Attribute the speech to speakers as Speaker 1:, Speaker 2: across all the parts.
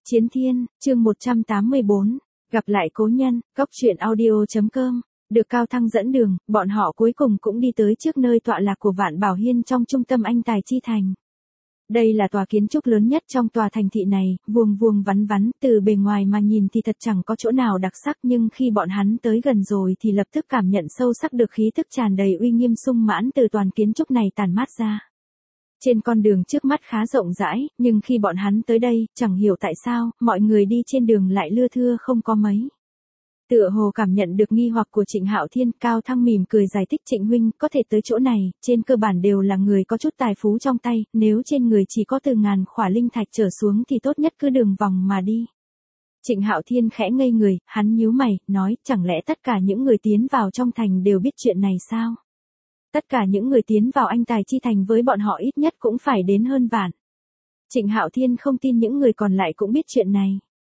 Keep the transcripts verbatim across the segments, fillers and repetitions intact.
Speaker 1: Chiến Thiên, chương một trăm tám mươi bốn, gặp lại cố nhân, góc truyện audio.com, được Cao Thăng dẫn đường, bọn họ cuối cùng cũng đi tới trước nơi tọa lạc của Vạn Bảo Hiên trong trung tâm Anh Tài Chi Thành. Đây là tòa kiến trúc lớn nhất trong tòa thành thị này, vuông vuông vắn vắn, từ bề ngoài mà nhìn thì thật chẳng có chỗ nào đặc sắc, nhưng khi bọn hắn tới gần rồi thì lập tức cảm nhận sâu sắc được khí tức tràn đầy uy nghiêm sung mãn từ toàn kiến trúc này tản mát ra. Trên con đường trước mắt khá rộng rãi, nhưng khi bọn hắn tới đây, chẳng hiểu tại sao, mọi người đi trên đường lại lưa thưa không có mấy. Tựa hồ cảm nhận được nghi hoặc của Trịnh Hạo Thiên, Cao Thăng mỉm cười giải thích Trịnh huynh, có thể tới chỗ này, trên cơ bản đều là người có chút tài phú trong tay, nếu trên người chỉ có từ ngàn khỏa linh thạch trở xuống thì tốt nhất cứ đường vòng mà đi. Trịnh Hạo Thiên khẽ ngây người, hắn nhíu mày, nói, chẳng lẽ tất cả những người tiến vào trong thành đều biết chuyện này sao? Tất cả những người tiến vào Anh Tài Chi Thành với bọn họ ít nhất cũng phải đến hơn vạn. Trịnh Hạo Thiên không tin những người còn lại cũng biết chuyện này.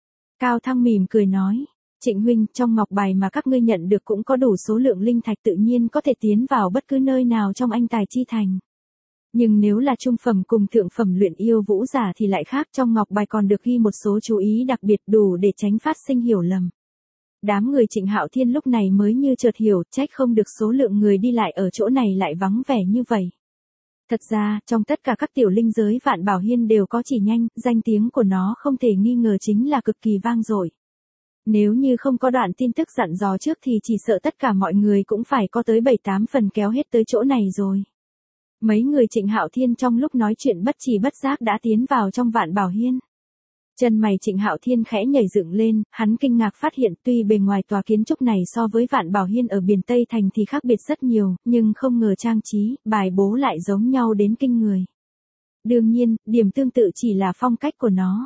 Speaker 1: Cao Thăng mỉm cười nói, Trịnh huynh, trong ngọc bài mà các ngươi nhận được cũng có đủ số lượng linh thạch, tự nhiên có thể tiến vào bất cứ nơi nào trong Anh Tài Chi Thành. Nhưng nếu là trung phẩm cùng thượng phẩm luyện yêu vũ giả thì lại khác, trong ngọc bài còn được ghi một số chú ý đặc biệt đủ để tránh phát sinh hiểu lầm. Đám người Trịnh Hạo Thiên lúc này mới như chợt hiểu, trách không được số lượng người đi lại ở chỗ này lại vắng vẻ như vậy. Thật ra, trong tất cả các tiểu linh giới Vạn Bảo Hiên đều có chỉ nhanh, danh tiếng của nó không thể nghi ngờ chính là cực kỳ vang dội. Nếu như không có đoạn tin tức dặn dò trước thì chỉ sợ tất cả mọi người cũng phải có tới bảy tám phần kéo hết tới chỗ này rồi. Mấy người Trịnh Hạo Thiên trong lúc nói chuyện bất trì bất giác đã tiến vào trong Vạn Bảo Hiên. Chân mày Trịnh Hạo Thiên khẽ nhảy dựng lên, hắn kinh ngạc phát hiện tuy bề ngoài tòa kiến trúc này so với Vạn Bảo Hiên ở biển Tây Thành thì khác biệt rất nhiều, nhưng không ngờ trang trí, bài bố lại giống nhau đến kinh người. Đương nhiên, điểm tương tự chỉ là phong cách của nó.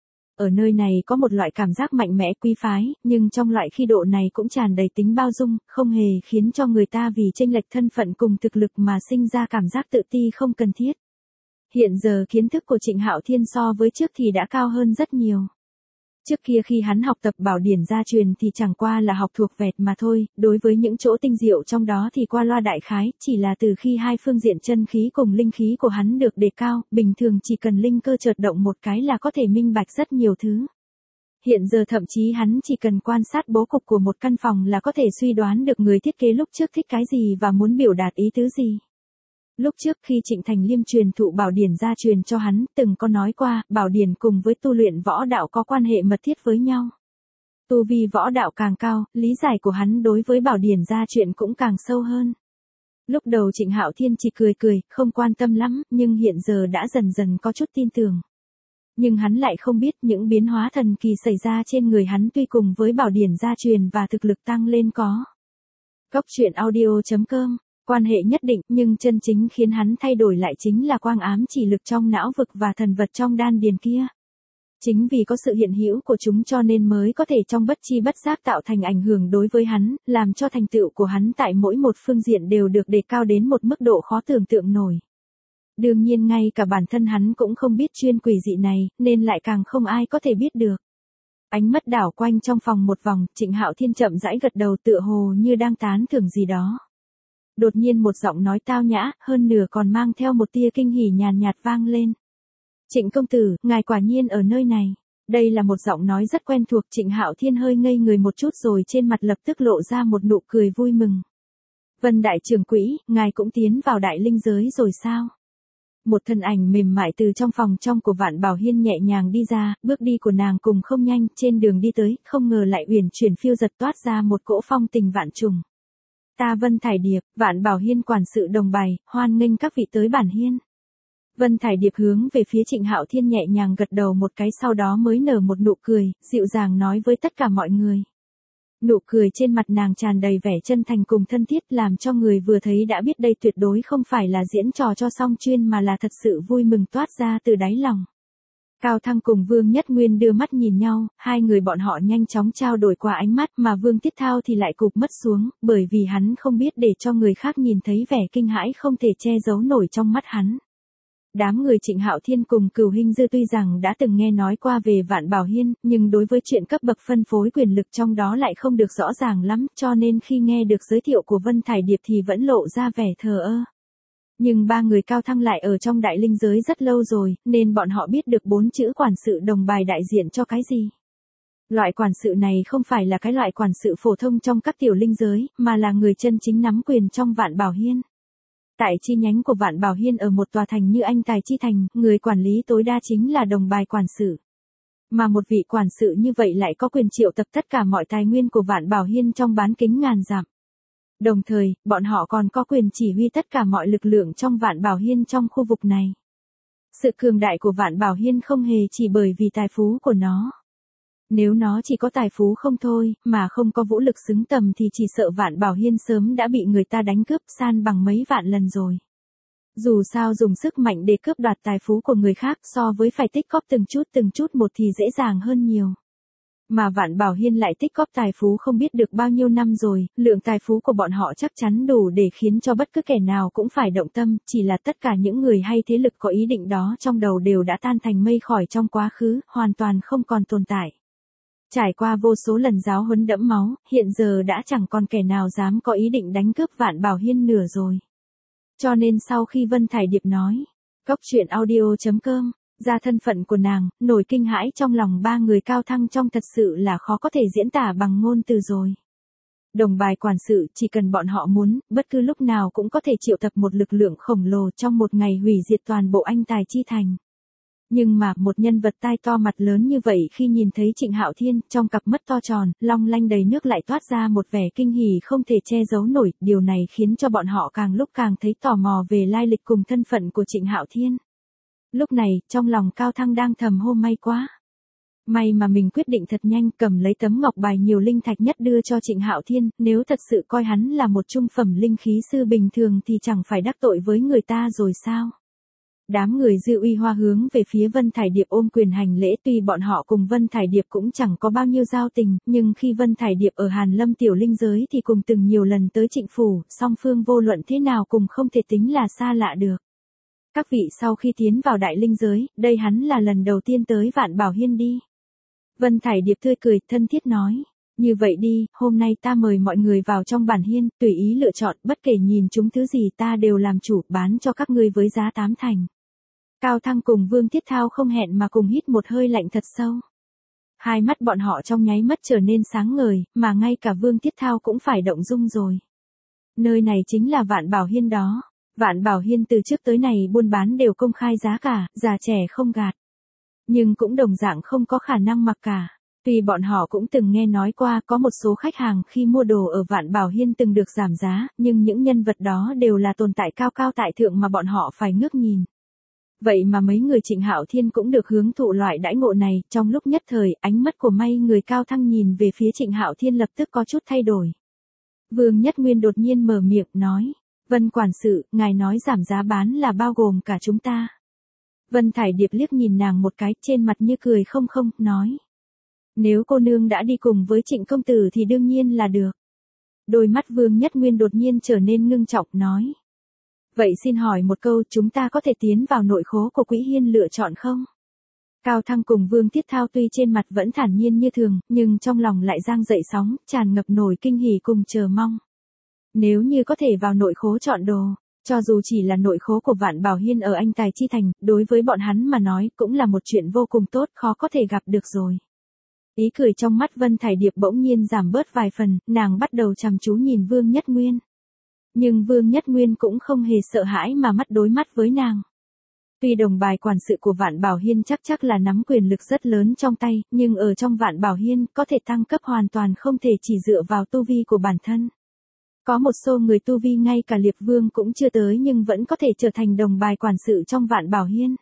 Speaker 1: Ở nơi này có một loại cảm giác mạnh mẽ quý phái, nhưng trong loại khí độ này cũng tràn đầy tính bao dung, không hề khiến cho người ta vì chênh lệch thân phận cùng thực lực mà sinh ra cảm giác tự ti không cần thiết. Hiện giờ kiến thức của Trịnh Hạo Thiên so với trước thì đã cao hơn rất nhiều. Trước kia khi hắn học tập bảo điển gia truyền thì chẳng qua là học thuộc vẹt mà thôi, đối với những chỗ tinh diệu trong đó thì qua loa đại khái, chỉ là từ khi hai phương diện chân khí cùng linh khí của hắn được đề cao, bình thường chỉ cần linh cơ chợt động một cái là có thể minh bạch rất nhiều thứ. Hiện giờ thậm chí hắn chỉ cần quan sát bố cục của một căn phòng là có thể suy đoán được người thiết kế lúc trước thích cái gì và muốn biểu đạt ý tứ gì. Lúc trước khi Trịnh Thành Liêm truyền thụ bảo điển gia truyền cho hắn, từng có nói qua, bảo điển cùng với tu luyện võ đạo có quan hệ mật thiết với nhau. Tu vi võ đạo càng cao, lý giải của hắn đối với bảo điển gia truyền cũng càng sâu hơn. Lúc đầu Trịnh Hạo Thiên chỉ cười cười, không quan tâm lắm, nhưng hiện giờ đã dần dần có chút tin tưởng. Nhưng hắn lại không biết những biến hóa thần kỳ xảy ra trên người hắn tuy cùng với bảo điển gia truyền và thực lực tăng lên có. Góc truyện audio.com quan hệ nhất định, nhưng chân chính khiến hắn thay đổi lại chính là quang ám chỉ lực trong não vực và thần vật trong đan điền kia. Chính vì có sự hiện hữu của chúng cho nên mới có thể trong bất chi bất giác tạo thành ảnh hưởng đối với hắn, làm cho thành tựu của hắn tại mỗi một phương diện đều được đề cao đến một mức độ khó tưởng tượng nổi. Đương nhiên ngay cả bản thân hắn cũng không biết chuyên quỷ dị này, nên lại càng không ai có thể biết được. Ánh mắt đảo quanh trong phòng một vòng, Trịnh Hạo Thiên chậm rãi gật đầu tựa hồ như đang tán thưởng gì đó. Đột nhiên một giọng nói tao nhã, hơn nửa còn mang theo một tia kinh hỉ nhàn nhạt vang lên. Trịnh công tử, ngài quả nhiên ở nơi này. Đây là một giọng nói rất quen thuộc, Trịnh Hạo Thiên hơi ngây người một chút rồi trên mặt lập tức lộ ra một nụ cười vui mừng. Vân đại trưởng quỹ, ngài cũng tiến vào đại linh giới rồi sao? Một thân ảnh mềm mại từ trong phòng trong của Vạn Bảo Hiên nhẹ nhàng đi ra, bước đi của nàng cùng không nhanh, trên đường đi tới, không ngờ lại uyển chuyển phiêu giật toát ra một cỗ phong tình vạn trùng. Ta Vân Thải Điệp, Vạn Bảo Hiên quản sự đồng bày, hoan nghênh các vị tới bản hiên. Vân Thải Điệp hướng về phía Trịnh Hạo Thiên nhẹ nhàng gật đầu một cái, sau đó mới nở một nụ cười, dịu dàng nói với tất cả mọi người. Nụ cười trên mặt nàng tràn đầy vẻ chân thành cùng thân thiết, làm cho người vừa thấy đã biết đây tuyệt đối không phải là diễn trò cho song chuyên mà là thật sự vui mừng toát ra từ đáy lòng. Cao Thăng cùng Vương Nhất Nguyên đưa mắt nhìn nhau, hai người bọn họ nhanh chóng trao đổi qua ánh mắt, mà Vương Tiết Thao thì lại cụp mất xuống, bởi vì hắn không biết để cho người khác nhìn thấy vẻ kinh hãi không thể che giấu nổi trong mắt hắn. Đám người Trịnh Hạo Thiên cùng Cửu Hinh Dư tuy rằng đã từng nghe nói qua về Vạn Bảo Hiên, nhưng đối với chuyện cấp bậc phân phối quyền lực trong đó lại không được rõ ràng lắm, cho nên khi nghe được giới thiệu của Vân Thải Điệp thì vẫn lộ ra vẻ thờ ơ. Nhưng ba người Cao Thăng lại ở trong đại linh giới rất lâu rồi, nên bọn họ biết được bốn chữ quản sự đồng bài đại diện cho cái gì. Loại quản sự này không phải là cái loại quản sự phổ thông trong các tiểu linh giới, mà là người chân chính nắm quyền trong Vạn Bảo Hiên. Tại chi nhánh của Vạn Bảo Hiên ở một tòa thành như Anh Tài Chi Thành, người quản lý tối đa chính là đồng bài quản sự. Mà một vị quản sự như vậy lại có quyền triệu tập tất cả mọi tài nguyên của Vạn Bảo Hiên trong bán kính ngàn dặm. Đồng thời, bọn họ còn có quyền chỉ huy tất cả mọi lực lượng trong Vạn Bảo Hiên trong khu vực này. Sự cường đại của Vạn Bảo Hiên không hề chỉ bởi vì tài phú của nó. Nếu nó chỉ có tài phú không thôi, mà không có vũ lực xứng tầm thì chỉ sợ Vạn Bảo Hiên sớm đã bị người ta đánh cướp san bằng mấy vạn lần rồi. Dù sao dùng sức mạnh để cướp đoạt tài phú của người khác so với phải tích cóp từng chút từng chút một thì dễ dàng hơn nhiều. Mà Vạn Bảo Hiên lại tích cóp tài phú không biết được bao nhiêu năm rồi, lượng tài phú của bọn họ chắc chắn đủ để khiến cho bất cứ kẻ nào cũng phải động tâm, chỉ là tất cả những người hay thế lực có ý định đó trong đầu đều đã tan thành mây khói trong quá khứ, hoàn toàn không còn tồn tại. Trải qua vô số lần giáo huấn đẫm máu, hiện giờ đã chẳng còn kẻ nào dám có ý định đánh cướp Vạn Bảo Hiên nửa rồi. Cho nên sau khi Vân Thải Điệp nói, cốc truyện audio chấm com, ra thân phận của nàng, nổi kinh hãi trong lòng ba người Cao Thăng trong thật sự là khó có thể diễn tả bằng ngôn từ rồi. Đồng bài quản sự chỉ cần bọn họ muốn, bất cứ lúc nào cũng có thể triệu tập một lực lượng khổng lồ trong một ngày hủy diệt toàn bộ Anh Tài Chi Thành. Nhưng mà một nhân vật tai to mặt lớn như vậy khi nhìn thấy Trịnh Hạo Thiên, trong cặp mắt to tròn, long lanh đầy nước lại toát ra một vẻ kinh hỉ không thể che giấu nổi, điều này khiến cho bọn họ càng lúc càng thấy tò mò về lai lịch cùng thân phận của Trịnh Hạo Thiên. Lúc này, trong lòng Cao Thăng đang thầm hô may quá. May mà mình quyết định thật nhanh cầm lấy tấm ngọc bài nhiều linh thạch nhất đưa cho Trịnh Hạo Thiên, nếu thật sự coi hắn là một trung phẩm linh khí sư bình thường thì chẳng phải đắc tội với người ta rồi sao. Đám người Dư Uy Hoa hướng về phía Vân Thải Điệp ôm quyền hành lễ, tuy bọn họ cùng Vân Thải Điệp cũng chẳng có bao nhiêu giao tình, nhưng khi Vân Thải Điệp ở Hàn Lâm tiểu linh giới thì cùng từng nhiều lần tới Trịnh phủ, song phương vô luận thế nào cùng không thể tính là xa lạ được. Các vị sau khi tiến vào đại linh giới, đây hắn là lần đầu tiên tới Vạn Bảo Hiên đi. Vân Thải Điệp tươi cười, thân thiết nói. Như vậy đi, hôm nay ta mời mọi người vào trong bản hiên, tùy ý lựa chọn, bất kể nhìn chúng thứ gì ta đều làm chủ, bán cho các ngươi với giá tám thành. Cao Thăng cùng Vương Thiết Thao không hẹn mà cùng hít một hơi lạnh thật sâu. Hai mắt bọn họ trong nháy mắt trở nên sáng ngời, mà ngay cả Vương Thiết Thao cũng phải động dung rồi. Nơi này chính là Vạn Bảo Hiên đó. Vạn Bảo Hiên từ trước tới này buôn bán đều công khai giá cả, già trẻ không gạt. Nhưng cũng đồng dạng không có khả năng mặc cả. Tuy bọn họ cũng từng nghe nói qua có một số khách hàng khi mua đồ ở Vạn Bảo Hiên từng được giảm giá, nhưng những nhân vật đó đều là tồn tại cao cao tại thượng mà bọn họ phải ngước nhìn. Vậy mà mấy người Trịnh Hạo Thiên cũng được hưởng thụ loại đãi ngộ này, trong lúc nhất thời, ánh mắt của mấy người Cao Thăng nhìn về phía Trịnh Hạo Thiên lập tức có chút thay đổi. Vương Nhất Nguyên đột nhiên mở miệng nói, Vân quản sự, ngài nói giảm giá bán là bao gồm cả chúng ta. Vân Thải Điệp liếc nhìn nàng một cái, trên mặt như cười không không, nói. Nếu cô nương đã đi cùng với Trịnh công tử thì đương nhiên là được. Đôi mắt Vương Nhất Nguyên đột nhiên trở nên ngưng trọng, nói. Vậy xin hỏi một câu, chúng ta có thể tiến vào nội khố của Quỹ Hiên lựa chọn không? Cao Thăng cùng Vương Thiết Thao tuy trên mặt vẫn thản nhiên như thường, nhưng trong lòng lại giang dậy sóng, tràn ngập nổi kinh hỉ cùng chờ mong. Nếu như có thể vào nội khố chọn đồ, cho dù chỉ là nội khố của Vạn Bảo Hiên ở Anh Tài Chi Thành, đối với bọn hắn mà nói cũng là một chuyện vô cùng tốt, khó có thể gặp được rồi. Ý cười trong mắt Vân Thải Điệp bỗng nhiên giảm bớt vài phần, nàng bắt đầu chăm chú nhìn Vương Nhất Nguyên. Nhưng Vương Nhất Nguyên cũng không hề sợ hãi mà mắt đối mắt với nàng. Tuy đồng bài quản sự của Vạn Bảo Hiên chắc chắc là nắm quyền lực rất lớn trong tay, nhưng ở trong Vạn Bảo Hiên có thể tăng cấp hoàn toàn không thể chỉ dựa vào tu vi của bản thân. Có một số người tu vi ngay cả Liệp Vương cũng chưa tới nhưng vẫn có thể trở thành đồng bài quản sự trong Vạn Bảo Hiên.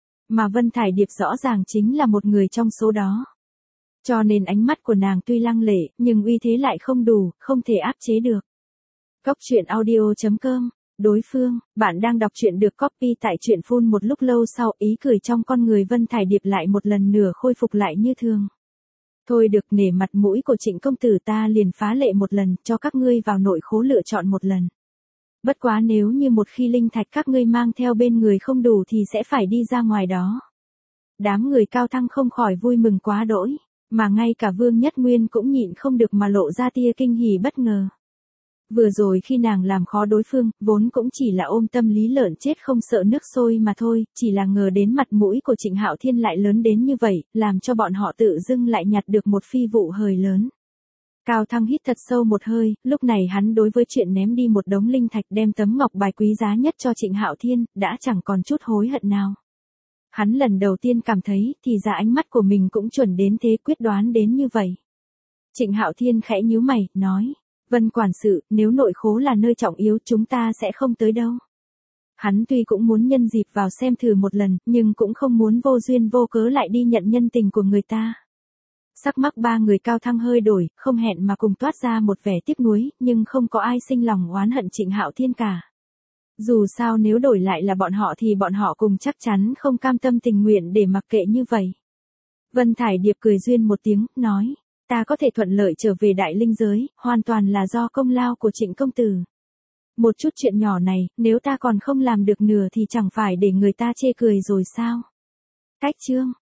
Speaker 1: Mà Vân Thải Điệp rõ ràng chính là một người trong số đó. Cho nên ánh mắt của nàng tuy lăng lệ, nhưng uy thế lại không đủ, không thể áp chế được. Cốc truyện audio chấm com, đối phương, bạn đang đọc truyện được copy tại truyện phun một lúc lâu sau, ý cười trong con người Vân Thải Điệp lại một lần nữa khôi phục lại như thường. Thôi được, nể mặt mũi của Trịnh công tử ta liền phá lệ một lần, cho các ngươi vào nội khố lựa chọn một lần. Bất quá nếu như một khi linh thạch các ngươi mang theo bên người không đủ thì sẽ phải đi ra ngoài đó. Đám người Cao Thăng không khỏi vui mừng quá đỗi, mà ngay cả Vương Nhất Nguyên cũng nhịn không được mà lộ ra tia kinh hỉ bất ngờ. Vừa rồi khi nàng làm khó đối phương, vốn cũng chỉ là ôm tâm lý lợn chết không sợ nước sôi mà thôi, chỉ là ngờ đến mặt mũi của Trịnh Hạo Thiên lại lớn đến như vậy, làm cho bọn họ tự dưng lại nhặt được một phi vụ hời lớn. Cao Thăng hít thật sâu một hơi, lúc này hắn đối với chuyện ném đi một đống linh thạch đem tấm ngọc bài quý giá nhất cho Trịnh Hạo Thiên, đã chẳng còn chút hối hận nào. Hắn lần đầu tiên cảm thấy, thì ra ánh mắt của mình cũng chuẩn đến thế, quyết đoán đến như vậy. Trịnh Hạo Thiên khẽ nhíu mày, nói, Vân quản sự, nếu nội khố là nơi trọng yếu chúng ta sẽ không tới đâu. Hắn tuy cũng muốn nhân dịp vào xem thử một lần, nhưng cũng không muốn vô duyên vô cớ lại đi nhận nhân tình của người ta. Sắc mắc ba người Cao Thăng hơi đổi, không hẹn mà cùng toát ra một vẻ tiếc nuối, nhưng không có ai sinh lòng oán hận Trịnh Hạo Thiên cả. Dù sao nếu đổi lại là bọn họ thì bọn họ cùng chắc chắn không cam tâm tình nguyện để mặc kệ như vậy. Vân Thải Điệp cười duyên một tiếng, nói, ta có thể thuận lợi trở về đại linh giới, hoàn toàn là do công lao của Trịnh công tử. Một chút chuyện nhỏ này, nếu ta còn không làm được nửa thì chẳng phải để người ta chê cười rồi sao? Cách chương